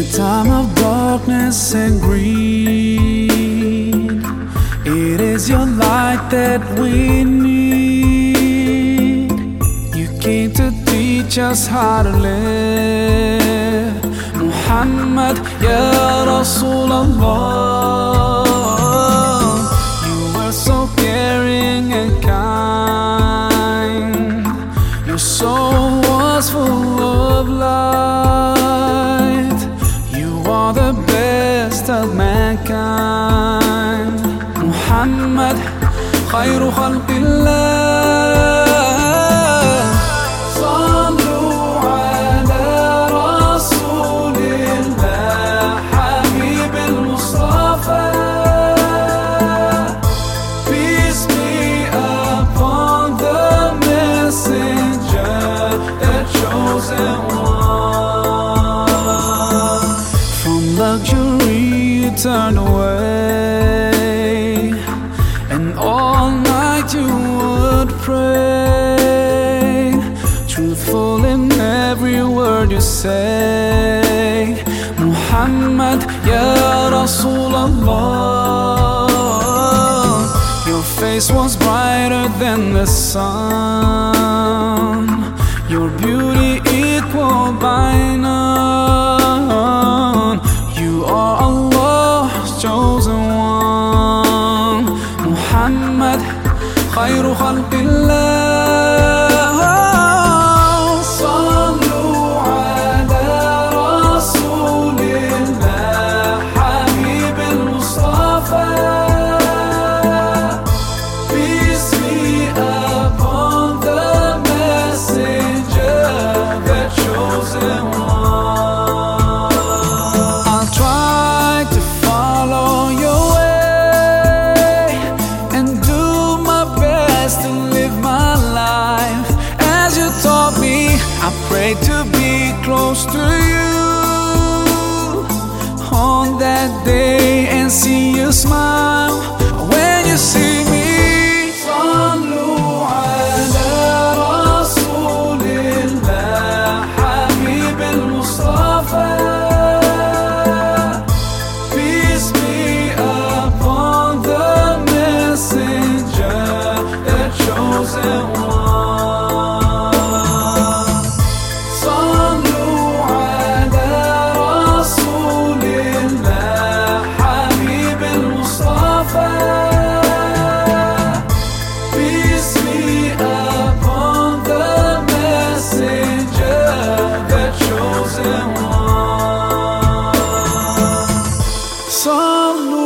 time of darkness and greed, it is your light that we need. You came to teach us how to live, Muhammad Ya Rasulullah. You were so caring and kind, your soul was full of light. You are the best of mankind, Muhammad khayru khalqillah. From luxury you turned away, and all night you would pray, truthful in every word you say, Muhammad Ya Rasulullah. Your face was brighter than the sun, your beauty equal by none. You are Allah's chosen one, Muhammad khayru khalqillah. I pray to be close to you on that day and see you smile when you see me. Sallu ala Rasulillah, Habib al-Mustafa. Peace be upon the messenger, the chosen one. Some